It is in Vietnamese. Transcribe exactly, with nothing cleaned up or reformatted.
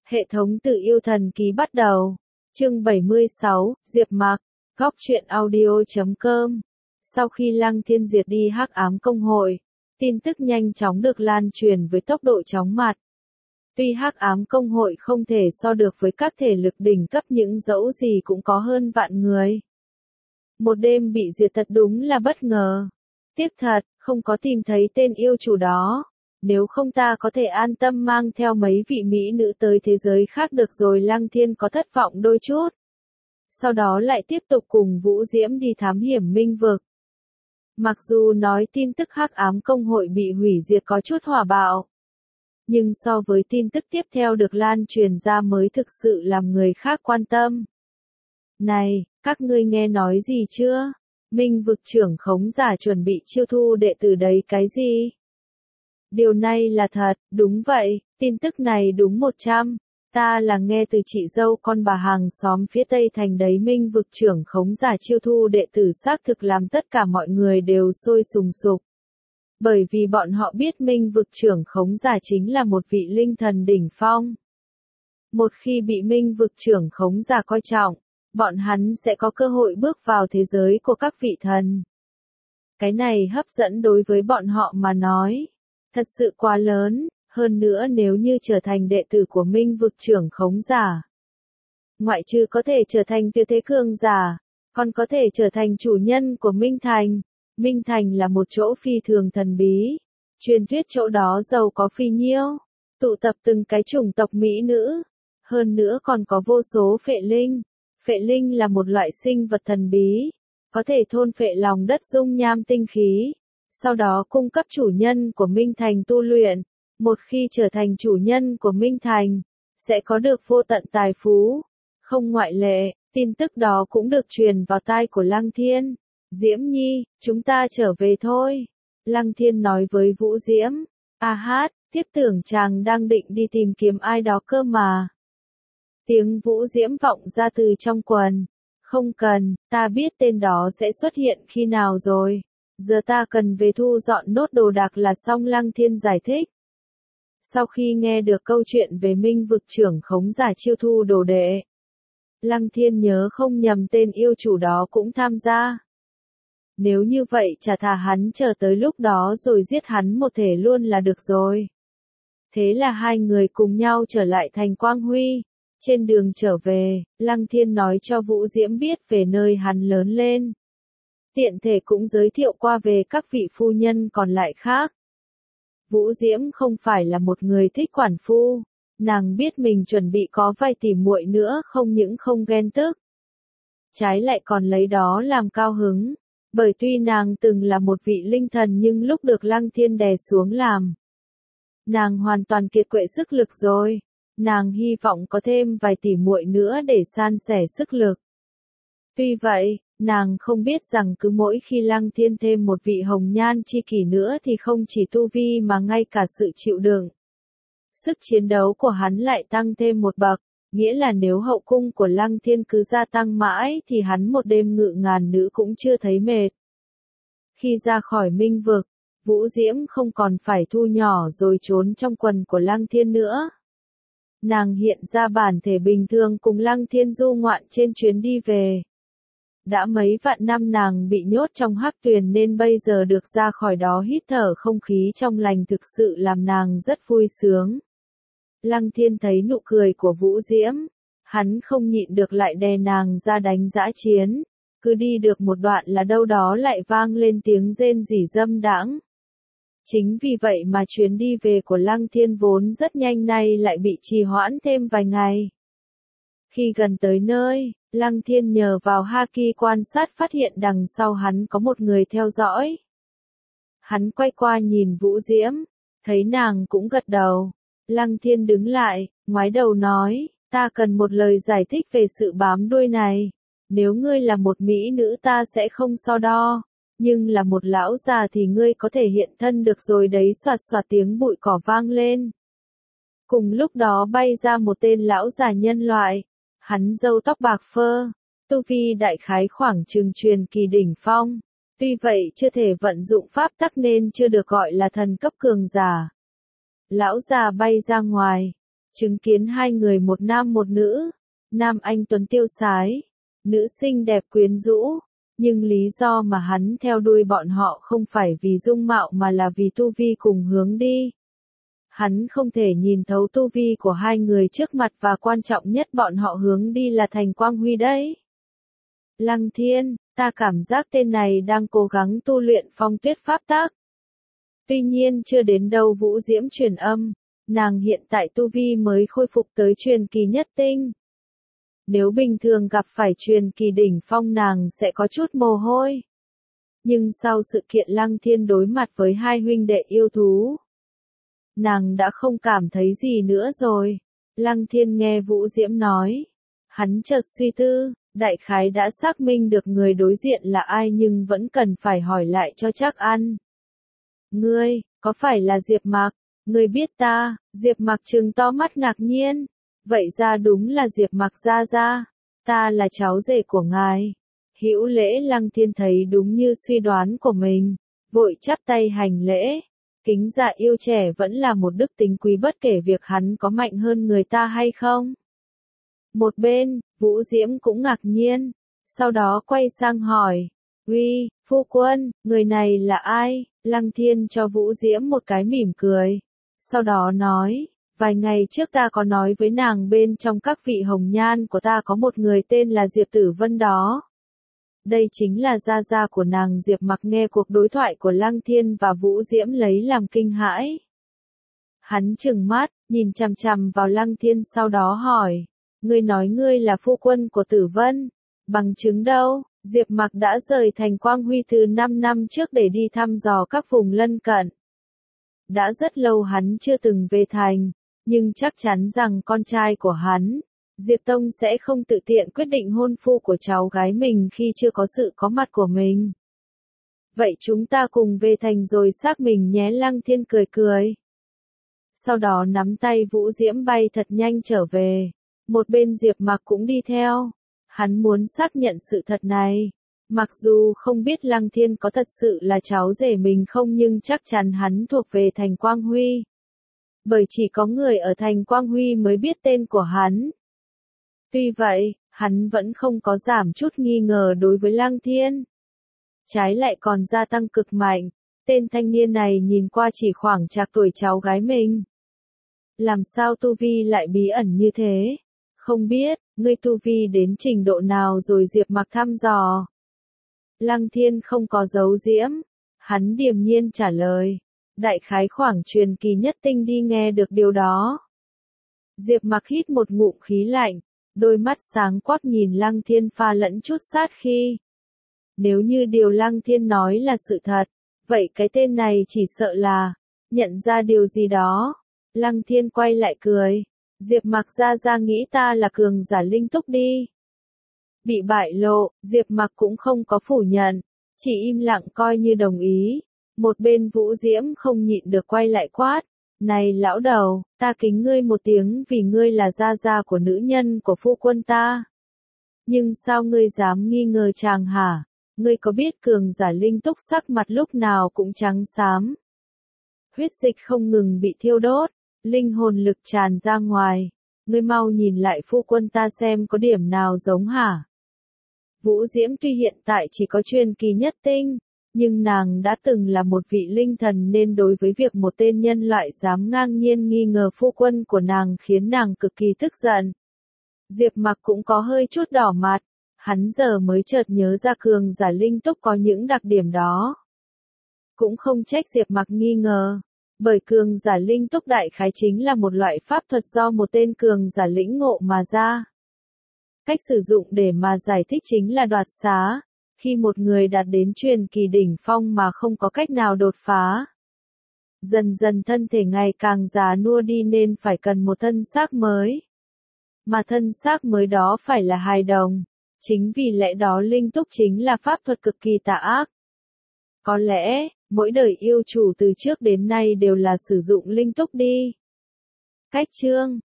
Hệ thống tự yêu thần ký bắt đầu. Chương bảy mươi sáu, Diệp Mạc, góc truyện audio chấm com. Sau khi Lăng Thiên diệt đi Hắc Ám Công hội, tin tức nhanh chóng được lan truyền với tốc độ chóng mặt. Tuy Hắc Ám Công hội không thể so được với các thể lực đỉnh cấp những dẫu gì cũng có hơn vạn người. Một đêm bị diệt thật đúng là bất ngờ. Tiếc thật, không có tìm thấy tên yêu chủ đó. Nếu không ta có thể an tâm mang theo mấy vị mỹ nữ tới thế giới khác được rồi. Lăng Thiên có thất vọng đôi chút. Sau đó lại tiếp tục cùng Vũ Diễm đi thám hiểm minh vực. Mặc dù nói tin tức Hắc Ám Công hội bị hủy diệt có chút hỏa bạo, nhưng so với tin tức tiếp theo được lan truyền ra mới thực sự làm người khác quan tâm. Này, các ngươi nghe nói gì chưa? Minh vực trưởng khống giả chuẩn bị chiêu thu đệ tử đấy cái gì? Điều này là thật, đúng vậy, tin tức này đúng một trăm. Ta là nghe từ chị dâu con bà hàng xóm phía Tây Thành đấy. Minh vực trưởng khống giả chiêu thu đệ tử xác thực làm tất cả mọi người đều sôi sùng sục. Bởi vì bọn họ biết Minh vực trưởng khống giả chính là một vị linh thần đỉnh phong. Một khi bị Minh vực trưởng khống giả coi trọng, bọn hắn sẽ có cơ hội bước vào thế giới của các vị thần. Cái này hấp dẫn đối với bọn họ mà nói, thật sự quá lớn, hơn nữa nếu như trở thành đệ tử của Minh vực trưởng khống giả. Ngoại trừ có thể trở thành tuyệt thế cường giả, còn có thể trở thành chủ nhân của Minh Thành. Minh Thành là một chỗ phi thường thần bí, truyền thuyết chỗ đó giàu có phi nhiêu, tụ tập từng cái chủng tộc mỹ nữ, hơn nữa còn có vô số phệ linh. Phệ linh là một loại sinh vật thần bí, có thể thôn phệ lòng đất dung nham tinh khí, sau đó cung cấp chủ nhân của Minh Thành tu luyện. Một khi trở thành chủ nhân của Minh Thành, sẽ có được vô tận tài phú. Không ngoại lệ, tin tức đó cũng được truyền vào tai của Lăng Thiên. Diễm Nhi, chúng ta trở về thôi. Lăng Thiên nói với Vũ Diễm. A hát, tiếp tưởng chàng đang định đi tìm kiếm ai đó cơ mà. Tiếng Vũ Diễm vọng ra từ trong quần. Không cần, ta biết tên đó sẽ xuất hiện khi nào rồi. Giờ ta cần về thu dọn nốt đồ đạc là xong. Lăng Thiên giải thích. Sau khi nghe được câu chuyện về Minh vực trưởng khống giả chiêu thu đồ đệ, Lăng Thiên nhớ không nhầm tên yêu chủ đó cũng tham gia. Nếu như vậy chả thà hắn chờ tới lúc đó rồi giết hắn một thể luôn là được rồi. Thế là hai người cùng nhau trở lại thành Quang Huy. Trên đường trở về, Lăng Thiên nói cho Vũ Diễm biết về nơi hắn lớn lên. Tiện thể cũng giới thiệu qua về các vị phu nhân còn lại khác. Vũ Diễm không phải là một người thích quản phu, nàng biết mình chuẩn bị có vài tỷ muội nữa không những không ghen tức, trái lại còn lấy đó làm cao hứng, bởi tuy nàng từng là một vị linh thần nhưng lúc được Lăng Thiên đè xuống làm, nàng hoàn toàn kiệt quệ sức lực rồi, nàng hy vọng có thêm vài tỷ muội nữa để san sẻ sức lực. Tuy vậy, nàng không biết rằng cứ mỗi khi Lăng Thiên thêm một vị hồng nhan chi kỷ nữa thì không chỉ tu vi mà ngay cả sự chịu đựng, sức chiến đấu của hắn lại tăng thêm một bậc, nghĩa là nếu hậu cung của Lăng Thiên cứ gia tăng mãi thì hắn một đêm ngự ngàn nữ cũng chưa thấy mệt. Khi ra khỏi Minh vực, Vũ Diễm không còn phải thu nhỏ rồi trốn trong quần của Lăng Thiên nữa. Nàng hiện ra bản thể bình thường cùng Lăng Thiên du ngoạn trên chuyến đi về. Đã mấy vạn năm nàng bị nhốt trong hắc tuyền nên bây giờ được ra khỏi đó hít thở không khí trong lành thực sự làm nàng rất vui sướng. Lăng Thiên thấy nụ cười của Vũ Diễm, hắn không nhịn được lại đè nàng ra đánh dã chiến. Cứ đi được một đoạn là đâu đó lại vang lên tiếng rên rỉ dâm đãng. Chính vì vậy mà chuyến đi về của Lăng Thiên vốn rất nhanh nay lại bị trì hoãn thêm vài ngày. Khi gần tới nơi, Lăng Thiên nhờ vào Haki quan sát phát hiện đằng sau hắn có một người theo dõi. Hắn quay qua nhìn Vũ Diễm, thấy nàng cũng gật đầu. Lăng Thiên đứng lại, ngoái đầu nói, ta cần một lời giải thích về sự bám đuôi này. Nếu ngươi là một mỹ nữ ta sẽ không so đo, nhưng là một lão già thì ngươi có thể hiện thân được rồi đấy. Soạt soạt tiếng bụi cỏ vang lên. Cùng lúc đó bay ra một tên lão già nhân loại. Hắn râu tóc bạc phơ, tu vi đại khái khoảng chừng truyền kỳ đỉnh phong. Tuy vậy chưa thể vận dụng pháp tắc nên chưa được gọi là thần cấp cường giả. Lão già bay ra ngoài, chứng kiến hai người một nam một nữ, nam anh tuấn tiêu sái, nữ xinh đẹp quyến rũ, nhưng lý do mà hắn theo đuôi bọn họ không phải vì dung mạo mà là vì tu vi cùng hướng đi. Hắn không thể nhìn thấu tu vi của hai người trước mặt và quan trọng nhất bọn họ hướng đi là thành Quang Huy đấy. Lăng Thiên, ta cảm giác tên này đang cố gắng tu luyện phong tuyết pháp tác. Tuy nhiên chưa đến đâu Vũ Diễm truyền âm, nàng hiện tại tu vi mới khôi phục tới truyền kỳ nhất tinh. Nếu bình thường gặp phải truyền kỳ đỉnh phong nàng sẽ có chút mồ hôi. Nhưng sau sự kiện Lăng Thiên đối mặt với hai huynh đệ yêu thú, nàng đã không cảm thấy gì nữa rồi. Lăng Thiên nghe Vũ Diễm nói, hắn chợt suy tư, đại khái đã xác minh được người đối diện là ai nhưng vẫn cần phải hỏi lại cho chắc ăn. Ngươi, có phải là Diệp Mặc? Ngươi biết ta? Diệp Mặc trừng to mắt ngạc nhiên. Vậy ra đúng là Diệp Mặc gia gia. Ta là cháu rể của ngài. Hữu lễ. Lăng Thiên thấy đúng như suy đoán của mình, vội chắp tay hành lễ. Kính dạ yêu trẻ vẫn là một đức tính quý bất kể việc hắn có mạnh hơn người ta hay không. Một bên, Vũ Diễm cũng ngạc nhiên, sau đó quay sang hỏi, uy, phu quân, người này là ai? Lăng Thiên cho Vũ Diễm một cái mỉm cười, sau đó nói, vài ngày trước ta có nói với nàng bên trong các vị hồng nhan của ta có một người tên là Diệp Tử Vân đó. Đây chính là gia gia của nàng. Diệp Mặc nghe cuộc đối thoại của Lăng Thiên và Vũ Diễm lấy làm kinh hãi. Hắn trừng mắt, nhìn chằm chằm vào Lăng Thiên sau đó hỏi, ngươi nói ngươi là phu quân của Tử Vân, bằng chứng đâu? Diệp Mặc đã rời thành Quang Huy từ năm năm trước để đi thăm dò các vùng lân cận. Đã rất lâu hắn chưa từng về thành, nhưng chắc chắn rằng con trai của hắn, Diệp Tông sẽ không tự tiện quyết định hôn phu của cháu gái mình khi chưa có sự có mặt của mình. Vậy chúng ta cùng về thành rồi xác mình nhé. Lăng Thiên cười cười. Sau đó nắm tay Vũ Diễm bay thật nhanh trở về. Một bên Diệp Mặc cũng đi theo. Hắn muốn xác nhận sự thật này. Mặc dù không biết Lăng Thiên có thật sự là cháu rể mình không nhưng chắc chắn hắn thuộc về thành Quang Huy. Bởi chỉ có người ở thành Quang Huy mới biết tên của hắn. Tuy vậy, hắn vẫn không có giảm chút nghi ngờ đối với Lăng Thiên. Trái lại còn gia tăng cực mạnh, tên thanh niên này nhìn qua chỉ khoảng trạc tuổi cháu gái mình. Làm sao tu vi lại bí ẩn như thế? Không biết, ngươi tu vi đến trình độ nào rồi? Diệp Mặc thăm dò. Lăng Thiên không có giấu giếm, hắn điềm nhiên trả lời, đại khái khoảng truyền kỳ nhất tinh đi. Nghe được điều đó, Diệp Mặc hít một ngụm khí lạnh, đôi mắt sáng quắc nhìn Lăng Thiên pha lẫn chút sát khí. Nếu như điều Lăng Thiên nói là sự thật, vậy cái tên này chỉ sợ là nhận ra điều gì đó. Lăng Thiên quay lại cười, Diệp Mặc ra ra nghĩ ta là cường giả linh túc đi. Bị bại lộ, Diệp Mặc cũng không có phủ nhận, chỉ im lặng coi như đồng ý. Một bên Vũ Diễm không nhịn được quay lại quát, này lão đầu, ta kính ngươi một tiếng vì ngươi là gia gia của nữ nhân của phu quân ta. Nhưng sao ngươi dám nghi ngờ chàng hả? Ngươi có biết cường giả linh túc sắc mặt lúc nào cũng trắng xám. Huyết dịch không ngừng bị thiêu đốt, linh hồn lực tràn ra ngoài. Ngươi mau nhìn lại phu quân ta xem có điểm nào giống hả? Vũ Diễm tuy hiện tại chỉ có truyền kỳ nhất tinh, nhưng nàng đã từng là một vị linh thần nên đối với việc một tên nhân loại dám ngang nhiên nghi ngờ phu quân của nàng khiến nàng cực kỳ tức giận. Diệp Mặc cũng có hơi chút đỏ mặt, hắn giờ mới chợt nhớ ra cường giả linh túc có những đặc điểm đó. Cũng không trách Diệp Mặc nghi ngờ, bởi cường giả linh túc đại khái chính là một loại pháp thuật do một tên cường giả lĩnh ngộ mà ra. Cách sử dụng để mà giải thích chính là đoạt xá, khi một người đạt đến truyền kỳ đỉnh phong mà không có cách nào đột phá. Dần dần thân thể ngày càng già nua đi nên phải cần một thân xác mới. Mà thân xác mới đó phải là hài đồng. Chính vì lẽ đó linh túc chính là pháp thuật cực kỳ tà ác. Có lẽ, mỗi đời yêu chủ từ trước đến nay đều là sử dụng linh túc đi. Cách chương